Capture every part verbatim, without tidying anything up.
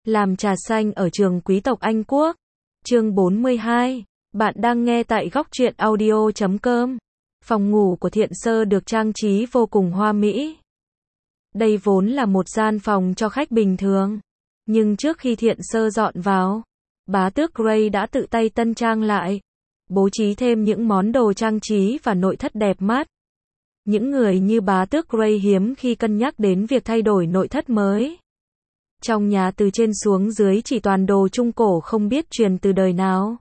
Làm trà xanh ở trường quý tộc Anh Quốc. Chương bốn mươi hai. Bạn đang nghe tại góc truyện audio chấm com. Phòng ngủ của Thiện Sơ được trang trí vô cùng hoa mỹ. Đây vốn là một gian phòng cho khách bình thường. Nhưng trước khi Thiện Sơ dọn vào, bá tước Gray đã tự tay tân trang lại. Bố trí thêm những món đồ trang trí và nội thất đẹp mắt. Những người như bá tước Gray hiếm khi cân nhắc đến việc thay đổi nội thất mới. Trong nhà từ trên xuống dưới chỉ toàn đồ trung cổ không biết truyền từ đời nào.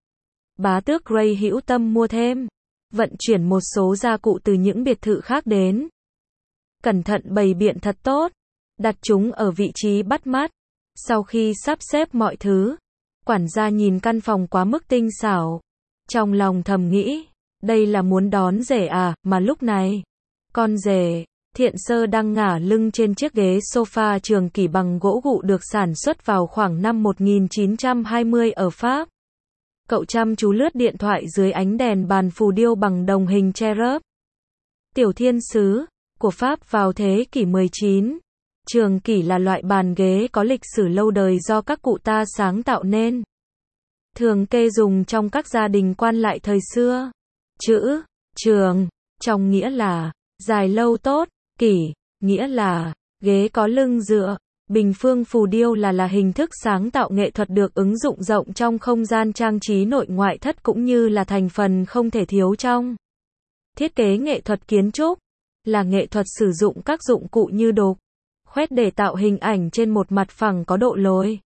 Bá tước Gray hữu tâm mua thêm, vận chuyển một số gia cụ từ những biệt thự khác đến. Cẩn thận bày biện thật tốt, đặt chúng ở vị trí bắt mắt. Sau khi sắp xếp mọi thứ, quản gia nhìn căn phòng quá mức tinh xảo. Trong lòng thầm nghĩ, đây là muốn đón rể à, mà lúc này, con rể, Thiện Sơ đang ngả lưng trên chiếc ghế sofa trường kỷ bằng gỗ gụ được sản xuất vào khoảng năm một nghìn chín trăm hai mươi ở Pháp. Cậu chăm chú lướt điện thoại dưới ánh đèn bàn phù điêu bằng đồng hình cherub. Tiểu thiên sứ của Pháp vào thế kỷ mười chín. Trường kỷ là loại bàn ghế có lịch sử lâu đời do các cụ ta sáng tạo nên. Thường kê dùng trong các gia đình quan lại thời xưa. Chữ trường trong nghĩa là dài lâu tốt, kỷ nghĩa là ghế có lưng dựa. Bình phương phù điêu là là hình thức sáng tạo nghệ thuật được ứng dụng rộng trong không gian trang trí nội ngoại thất cũng như là thành phần không thể thiếu trong thiết kế nghệ thuật kiến trúc, là nghệ thuật sử dụng các dụng cụ như đục, khoét để tạo hình ảnh trên một mặt phẳng có độ lồi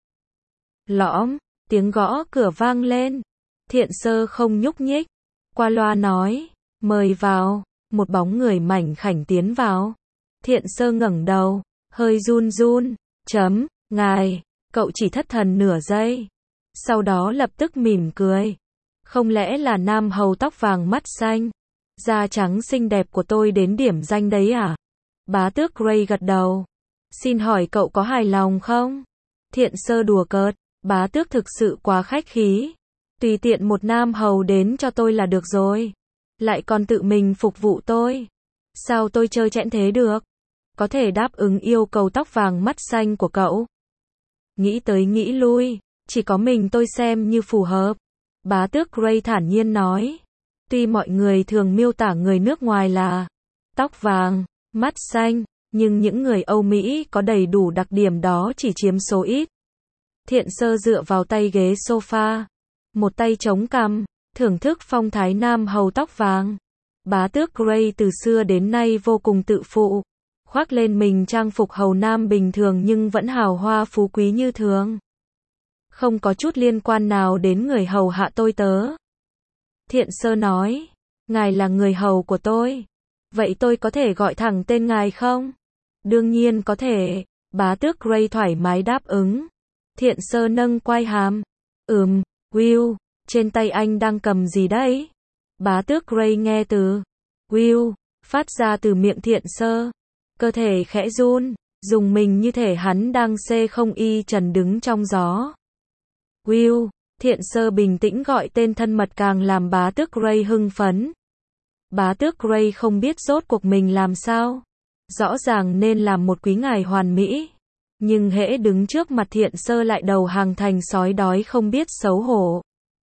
lõm. Tiếng gõ cửa vang lên. Thiện Sơ không nhúc nhích, qua loa nói, mời vào. Một bóng người mảnh khảnh tiến vào. Thiện Sơ ngẩng đầu, hơi run run, chấm, ngài, cậu chỉ thất thần nửa giây. Sau đó lập tức mỉm cười. Không lẽ là nam hầu tóc vàng mắt xanh, da trắng xinh đẹp của tôi đến điểm danh đấy à? Bá tước Gray gật đầu. Xin hỏi cậu có hài lòng không? Thiện Sơ đùa cợt, bá tước thực sự quá khách khí. Tùy tiện một nam hầu đến cho tôi là được rồi. Lại còn tự mình phục vụ tôi. Sao tôi trơ trẽn thế được? Có thể đáp ứng yêu cầu tóc vàng mắt xanh của cậu. Nghĩ tới nghĩ lui, chỉ có mình tôi xem như phù hợp. Bá tước Gray thản nhiên nói. Tuy mọi người thường miêu tả người nước ngoài là tóc vàng, mắt xanh, nhưng những người Âu Mỹ có đầy đủ đặc điểm đó chỉ chiếm số ít. Thiện Sơ dựa vào tay ghế sofa, một tay chống cằm, thưởng thức phong thái nam hầu tóc vàng. Bá tước Gray từ xưa đến nay vô cùng tự phụ, khoác lên mình trang phục hầu nam bình thường nhưng vẫn hào hoa phú quý như thường. Không có chút liên quan nào đến người hầu hạ tôi tớ. Thiện Sơ nói, ngài là người hầu của tôi. Vậy tôi có thể gọi thẳng tên ngài không? Đương nhiên có thể. Bá tước Gray thoải mái đáp ứng. Thiện Sơ nâng quai hàm. Ừm, Will, trên tay anh đang cầm gì đấy? Bá tước Gray nghe từ Will phát ra từ miệng Thiện Sơ. Cơ thể khẽ run, dùng mình như thể hắn đang xê không y trần đứng trong gió. Will, Thiện Sơ bình tĩnh gọi tên thân mật càng làm bá tước Gray hưng phấn. Bá tước Gray không biết rốt cuộc mình làm sao. Rõ ràng nên làm một quý ngài hoàn mỹ. Nhưng hễ đứng trước mặt Thiện Sơ lại đầu hàng thành sói đói không biết xấu hổ.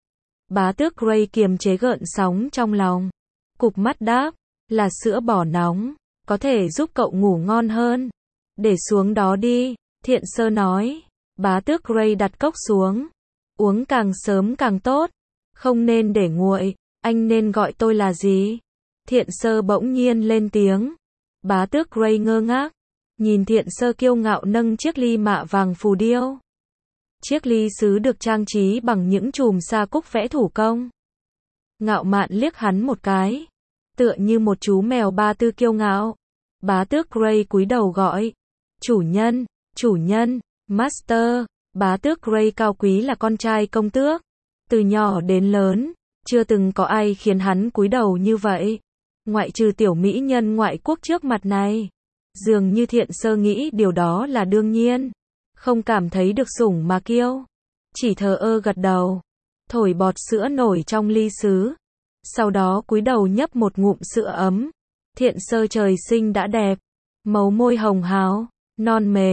Bá tước Gray kiềm chế gợn sóng trong lòng. Cụp mắt đáp, là sữa bò nóng, có thể giúp cậu ngủ ngon hơn. Để xuống đó đi, Thiện Sơ nói. Bá tước Gray đặt cốc xuống. Uống càng sớm càng tốt. Không nên để nguội, anh nên gọi tôi là gì? Thiện Sơ bỗng nhiên lên tiếng. Bá tước Gray ngơ ngác, nhìn Thiện Sơ kiêu ngạo nâng chiếc ly mạ vàng phù điêu. Chiếc ly sứ được trang trí bằng những chùm sa cúc vẽ thủ công. Ngạo mạn liếc hắn một cái, tựa như một chú mèo ba tư kiêu ngạo. Bá tước Gray cúi đầu gọi, chủ nhân, chủ nhân, master. Bá tước Gray cao quý là con trai công tước. Từ nhỏ đến lớn, chưa từng có ai khiến hắn cúi đầu như vậy. Ngoại trừ tiểu mỹ nhân ngoại quốc trước mặt này. Dường như Thiện Sơ nghĩ điều đó là đương nhiên. Không cảm thấy được sủng mà kiêu. Chỉ thờ ơ gật đầu. Thổi bọt sữa nổi trong ly sứ. Sau đó cúi đầu nhấp một ngụm sữa ấm. Thiện Sơ trời sinh đã đẹp. Màu môi hồng hào, non mềm,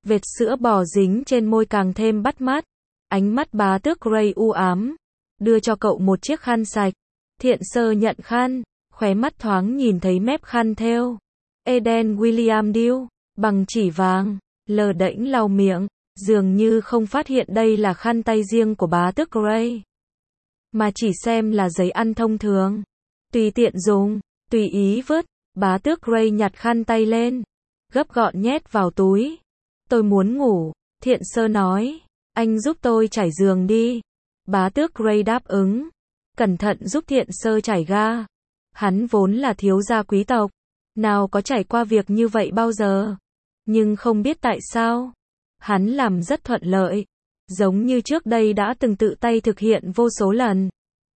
Vệt sữa bò dính trên môi càng thêm bắt mắt. Ánh mắt bá tước Gray u ám. Đưa cho cậu một chiếc khăn sạch. Thiện Sơ nhận khăn, khóe mắt thoáng nhìn thấy mép khăn thêu Eden William Deal, bằng chỉ vàng, lờ đễnh lau miệng, dường như không phát hiện đây là khăn tay riêng của bá tước Gray, mà chỉ xem là giấy ăn thông thường. Tùy tiện dùng, tùy ý vứt, bá tước Gray nhặt khăn tay lên, gấp gọn nhét vào túi. Tôi muốn ngủ, Thiện Sơ nói, anh giúp tôi trải giường đi. Bá tước Gray đáp ứng, cẩn thận giúp Thiện Sơ trải ga. Hắn vốn là thiếu gia quý tộc, nào có trải qua việc như vậy bao giờ. Nhưng không biết tại sao, hắn làm rất thuận lợi, giống như trước đây đã từng tự tay thực hiện vô số lần.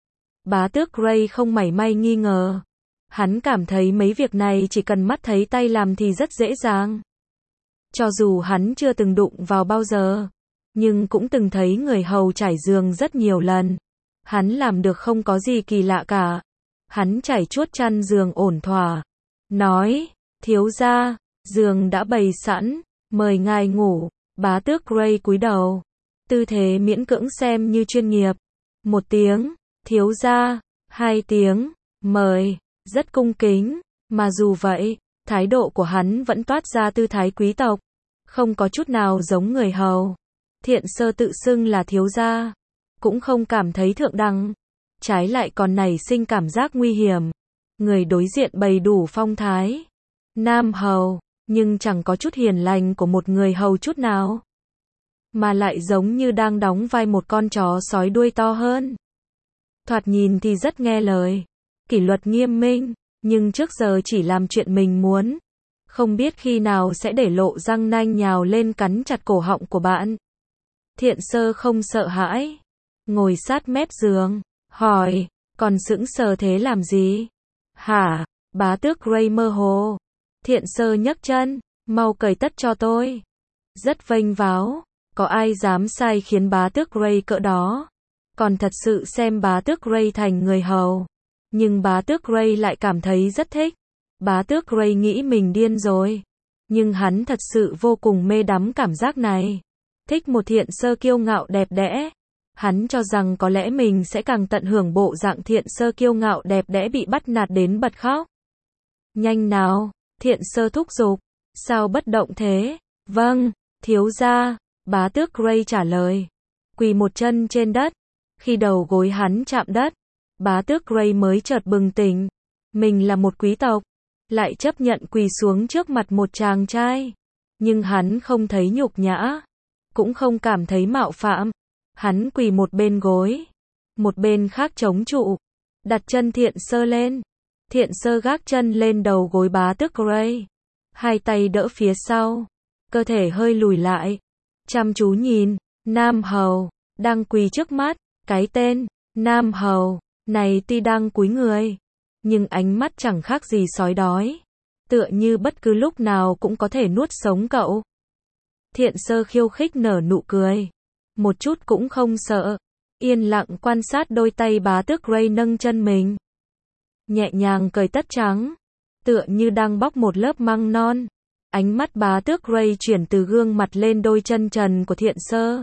Bá tước Gray không mảy may nghi ngờ. Hắn cảm thấy mấy việc này chỉ cần mắt thấy tay làm thì rất dễ dàng. Cho dù hắn chưa từng đụng vào bao giờ, nhưng cũng từng thấy người hầu trải giường rất nhiều lần. Hắn làm được không có gì kỳ lạ cả. Hắn trải chuốt chăn giường ổn thỏa. Nói, thiếu gia, giường đã bày sẵn, mời ngài ngủ. Bá tước Gray cúi đầu. Tư thế miễn cưỡng xem như chuyên nghiệp. Một tiếng, thiếu gia. Hai tiếng, mời. Rất cung kính. Mà dù vậy, thái độ của hắn vẫn toát ra tư thái quý tộc. Không có chút nào giống người hầu. Thiện Sơ tự xưng là thiếu gia, cũng không cảm thấy thượng đẳng, trái lại còn nảy sinh cảm giác nguy hiểm. Người đối diện bày đủ phong thái, nam hầu, nhưng chẳng có chút hiền lành của một người hầu chút nào, mà lại giống như đang đóng vai một con chó sói đuôi to hơn. Thoạt nhìn thì rất nghe lời, kỷ luật nghiêm minh, nhưng trước giờ chỉ làm chuyện mình muốn, không biết khi nào sẽ để lộ răng nanh nhào lên cắn chặt cổ họng của bạn. Thiện Sơ không sợ hãi, ngồi sát mép giường, hỏi, còn sững sờ thế làm gì? Hả? Bá tước Gray mơ hồ. Thiện Sơ nhấc chân, mau cởi tất cho tôi. Rất vênh váo, có ai dám sai khiến bá tước Gray cỡ đó? Còn thật sự xem bá tước Gray thành người hầu. Nhưng bá tước Gray lại cảm thấy rất thích. Bá tước Gray nghĩ mình điên rồi. Nhưng hắn thật sự vô cùng mê đắm cảm giác này. Thích một Thiện Sơ kiêu ngạo đẹp đẽ. Hắn cho rằng có lẽ mình sẽ càng tận hưởng bộ dạng Thiện Sơ kiêu ngạo đẹp đẽ bị bắt nạt đến bật khóc. Nhanh nào, Thiện Sơ thúc giục. Sao bất động thế? Vâng, thiếu gia, bá tước Gray trả lời. Quỳ một chân trên đất. Khi đầu gối hắn chạm đất, bá tước Gray mới chợt bừng tỉnh. Mình là một quý tộc, lại chấp nhận quỳ xuống trước mặt một chàng trai. Nhưng hắn không thấy nhục nhã, cũng không cảm thấy mạo phạm. Hắn quỳ một bên gối, một bên khác chống trụ, đặt chân Thiện Sơ lên. Thiện Sơ gác chân lên đầu gối bá tước Gray, hai tay đỡ phía sau, cơ thể hơi lùi lại, chăm chú nhìn, nam hầu, đang quỳ trước mắt. Cái tên, nam hầu, này tuy đang cúi người, nhưng ánh mắt chẳng khác gì sói đói, tựa như bất cứ lúc nào cũng có thể nuốt sống cậu. Thiện Sơ khiêu khích nở nụ cười, một chút cũng không sợ, yên lặng quan sát đôi tay bá tước Gray nâng chân mình, nhẹ nhàng cởi tất trắng, tựa như đang bóc một lớp măng non. Ánh mắt bá tước Gray chuyển từ gương mặt lên đôi chân trần của Thiện Sơ.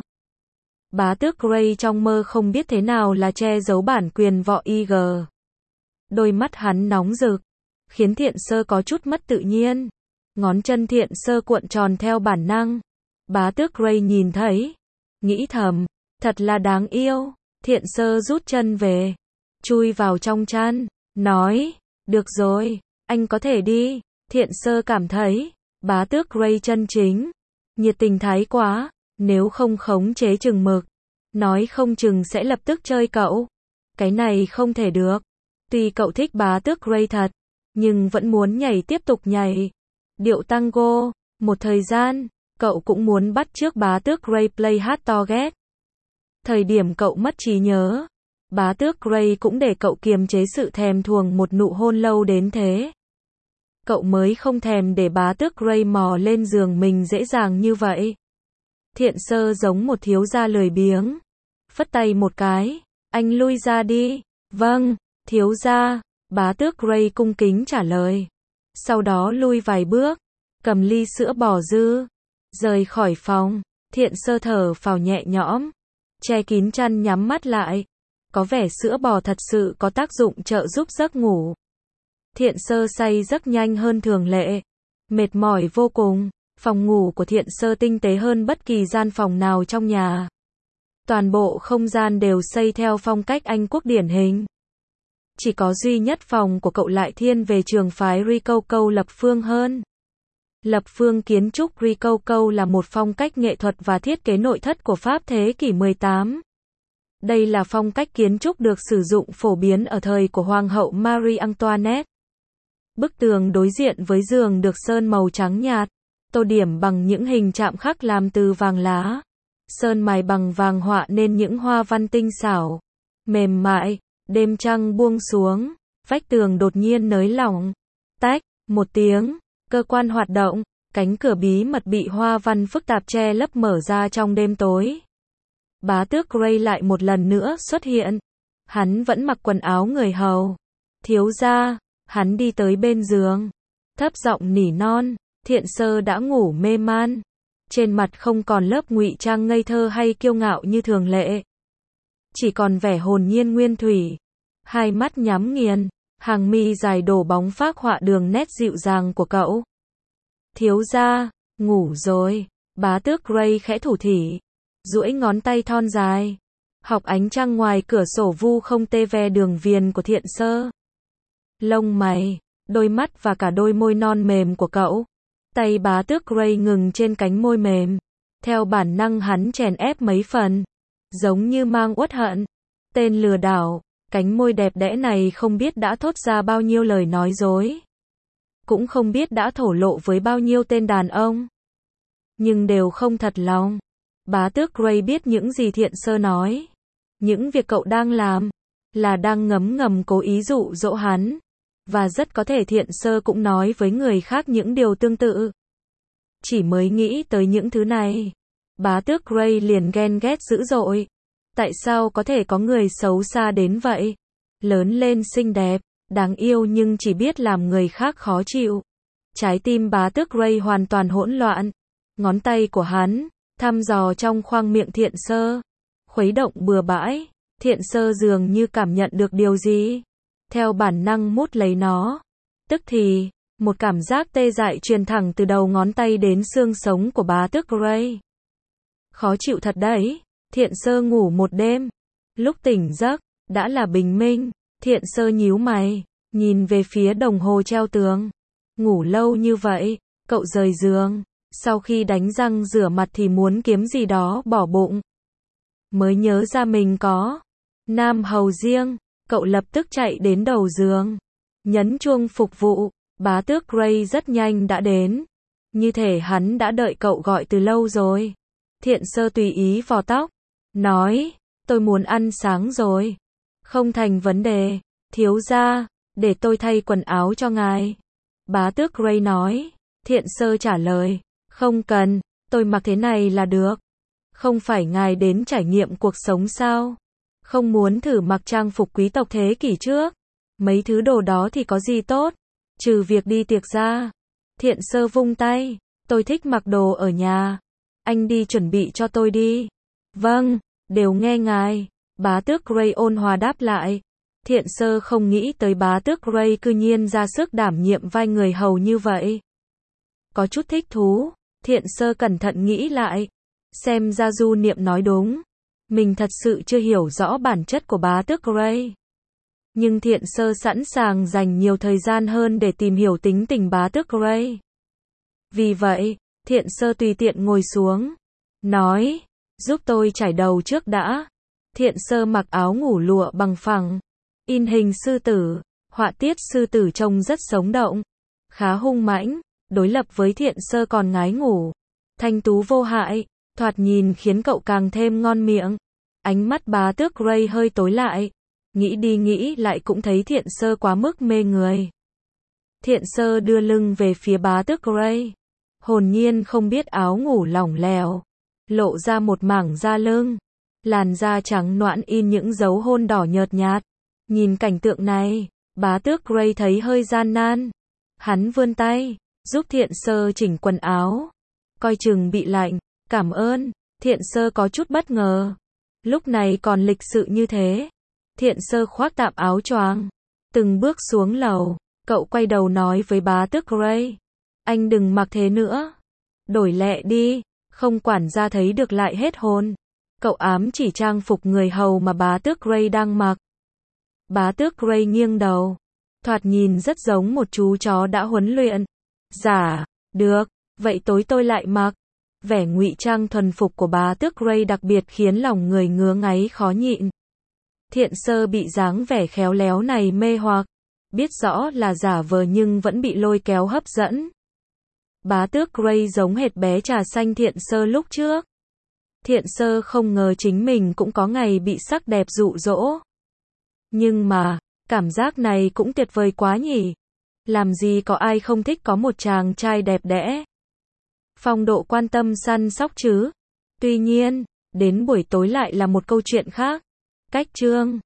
Bá tước Gray trong mơ không biết thế nào là che giấu bản quyền võ i giê. Đôi mắt hắn nóng rực, khiến Thiện Sơ có chút mất tự nhiên. Ngón chân Thiện Sơ cuộn tròn theo bản năng. Bá tước Gray nhìn thấy, nghĩ thầm, thật là đáng yêu. Thiện Sơ rút chân về, chui vào trong chăn, nói, được rồi, anh có thể đi. Thiện Sơ cảm thấy, bá tước Gray chân chính, nhiệt tình thái quá, nếu không khống chế chừng mực, nói không chừng sẽ lập tức chơi cậu. Cái này không thể được. Tuy cậu thích bá tước Gray thật, nhưng vẫn muốn nhảy tiếp tục nhảy điệu tango. Một thời gian, cậu cũng muốn bắt chước bá tước Gray play hát Torget. Thời điểm cậu mất trí nhớ, bá tước Gray cũng để cậu kiềm chế sự thèm thuồng một nụ hôn lâu đến thế. Cậu mới không thèm để bá tước Gray mò lên giường mình dễ dàng như vậy. Thiện Sơ giống một thiếu gia lười biếng, phất tay một cái, anh lui ra đi. Vâng, thiếu gia, bá tước Gray cung kính trả lời. Sau đó lui vài bước, cầm ly sữa bò dư, Rời khỏi phòng, Thiện Sơ thở phào nhẹ nhõm, che kín chăn nhắm mắt lại. Có vẻ sữa bò thật sự có tác dụng trợ giúp giấc ngủ. Thiện Sơ say giấc nhanh hơn thường lệ. Mệt mỏi vô cùng, phòng ngủ của Thiện Sơ tinh tế hơn bất kỳ gian phòng nào trong nhà. Toàn bộ không gian đều xây theo phong cách Anh quốc điển hình. Chỉ có duy nhất phòng của cậu lại thiên về trường phái Rococo lập phương hơn. Lập phương kiến trúc Rococo là một phong cách nghệ thuật và thiết kế nội thất của Pháp thế kỷ mười tám. Đây là phong cách kiến trúc được sử dụng phổ biến ở thời của Hoàng hậu Marie Antoinette. Bức tường đối diện với giường được sơn màu trắng nhạt, tô điểm bằng những hình chạm khắc làm từ vàng lá. Sơn mài bằng vàng họa nên những hoa văn tinh xảo, mềm mại. Đêm trăng buông xuống, vách tường đột nhiên nới lỏng. Tách, một tiếng, cơ quan hoạt động, cánh cửa bí mật bị hoa văn phức tạp che lấp mở ra trong đêm tối. Bá tước Gray lại một lần nữa xuất hiện. Hắn vẫn mặc quần áo người hầu. Thiếu gia, hắn đi tới bên giường. Thấp giọng nỉ non, Thiện Sơ đã ngủ mê man. Trên mặt không còn lớp ngụy trang ngây thơ hay kiêu ngạo như thường lệ. Chỉ còn vẻ hồn nhiên nguyên thủy. Hai mắt nhắm nghiền, hàng mi dài đổ bóng phác họa đường nét dịu dàng của cậu. Thiếu gia, ngủ rồi. Bá tước Gray khẽ thủ thỉ, duỗi ngón tay thon dài. Học ánh trăng ngoài cửa sổ vu không tê ve đường viền của Thiện Sơ. Lông mày, đôi mắt và cả đôi môi non mềm của cậu. Tay bá tước Gray ngừng trên cánh môi mềm. Theo bản năng hắn chèn ép mấy phần. Giống như mang uất hận. Tên lừa đảo, cánh môi đẹp đẽ này không biết đã thốt ra bao nhiêu lời nói dối. Cũng không biết đã thổ lộ với bao nhiêu tên đàn ông. Nhưng đều không thật lòng. Bá tước Gray biết những gì Thiện Sơ nói. Những việc cậu đang làm, là đang ngấm ngầm cố ý dụ dỗ hắn. Và rất có thể Thiện Sơ cũng nói với người khác những điều tương tự. Chỉ mới nghĩ tới những thứ này, bá tước Gray liền ghen ghét dữ dội. Tại sao có thể có người xấu xa đến vậy? Lớn lên xinh đẹp, đáng yêu nhưng chỉ biết làm người khác khó chịu. Trái tim bá tước Gray hoàn toàn hỗn loạn. Ngón tay của hắn thăm dò trong khoang miệng Thiện Sơ, khuấy động bừa bãi. Thiện Sơ dường như cảm nhận được điều gì, theo bản năng mút lấy nó. Tức thì, một cảm giác tê dại truyền thẳng từ đầu ngón tay đến xương sống của bá tước Gray. Khó chịu thật đấy. Thiện Sơ ngủ một đêm. Lúc tỉnh giấc, đã là bình minh. Thiện Sơ nhíu mày, nhìn về phía đồng hồ treo tường. Ngủ lâu như vậy, cậu rời giường. Sau khi đánh răng rửa mặt thì muốn kiếm gì đó bỏ bụng. Mới nhớ ra mình có nam hầu riêng. Cậu lập tức chạy đến đầu giường. Nhấn chuông phục vụ. Bá tước Gray rất nhanh đã đến. Như thể hắn đã đợi cậu gọi từ lâu rồi. Thiện Sơ tùy ý vò tóc. Nói, tôi muốn ăn sáng rồi. Không thành vấn đề. Thiếu gia, để tôi thay quần áo cho ngài. Bá tước Gray nói. Thiện Sơ trả lời. Không cần, tôi mặc thế này là được. Không phải ngài đến trải nghiệm cuộc sống sao? Không muốn thử mặc trang phục quý tộc thế kỷ trước. Mấy thứ đồ đó thì có gì tốt, trừ việc đi tiệc ra. Thiện Sơ vung tay. Tôi thích mặc đồ ở nhà. Anh đi chuẩn bị cho tôi đi. Vâng, đều nghe ngài. Bá tước Gray ôn hòa đáp lại. Thiện Sơ không nghĩ tới bá tước Gray cư nhiên ra sức đảm nhiệm vai người hầu như vậy. Có chút thích thú. Thiện Sơ cẩn thận nghĩ lại. Xem ra Du Niệm nói đúng. Mình thật sự chưa hiểu rõ bản chất của bá tước Gray. Nhưng Thiện Sơ sẵn sàng dành nhiều thời gian hơn để tìm hiểu tính tình bá tước Gray. Vì vậy, Thiện Sơ tùy tiện ngồi xuống. Nói, giúp tôi chải đầu trước đã. Thiện Sơ mặc áo ngủ lụa bằng phẳng. In hình sư tử. Họa tiết sư tử trông rất sống động. Khá hung mãnh. Đối lập với Thiện Sơ còn ngái ngủ. Thanh tú vô hại. Thoạt nhìn khiến cậu càng thêm ngon miệng. Ánh mắt bá tước Gray hơi tối lại. Nghĩ đi nghĩ lại cũng thấy Thiện Sơ quá mức mê người. Thiện Sơ đưa lưng về phía bá tước Gray. Hồn nhiên không biết áo ngủ lỏng lẻo. Lộ ra một mảng da lưng. Làn da trắng nõn in những dấu hôn đỏ nhợt nhạt. Nhìn cảnh tượng này, bá tước Gray thấy hơi gian nan. Hắn vươn tay, giúp Thiện Sơ chỉnh quần áo. coi chừng bị lạnh. Cảm ơn. Thiện Sơ có chút bất ngờ. Lúc này còn lịch sự như thế. Thiện Sơ khoác tạm áo choàng, từng bước xuống lầu. Cậu quay đầu nói với bá tước Gray. Anh đừng mặc thế nữa. Đổi lẹ đi. Không quản gia thấy được lại hết hồn. Cậu ám chỉ trang phục người hầu mà bá tước Gray đang mặc. Bá tước Gray nghiêng đầu. Thoạt nhìn rất giống một chú chó đã huấn luyện. Dạ, được, vậy tối tôi lại mặc. Vẻ ngụy trang thuần phục của bá tước Gray đặc biệt khiến lòng người ngứa ngáy khó nhịn. Thiện Sơ bị dáng vẻ khéo léo này mê hoặc. Biết rõ là giả vờ nhưng vẫn bị lôi kéo hấp dẫn. Bá tước Gray giống hệt bé trà xanh Thiện Sơ lúc trước. Thiện Sơ không ngờ chính mình cũng có ngày bị sắc đẹp dụ dỗ. Nhưng mà, cảm giác này cũng tuyệt vời quá nhỉ. Làm gì có ai không thích có một chàng trai đẹp đẽ. Phong độ quan tâm săn sóc chứ. Tuy nhiên, đến buổi tối lại là một câu chuyện khác. Cách chương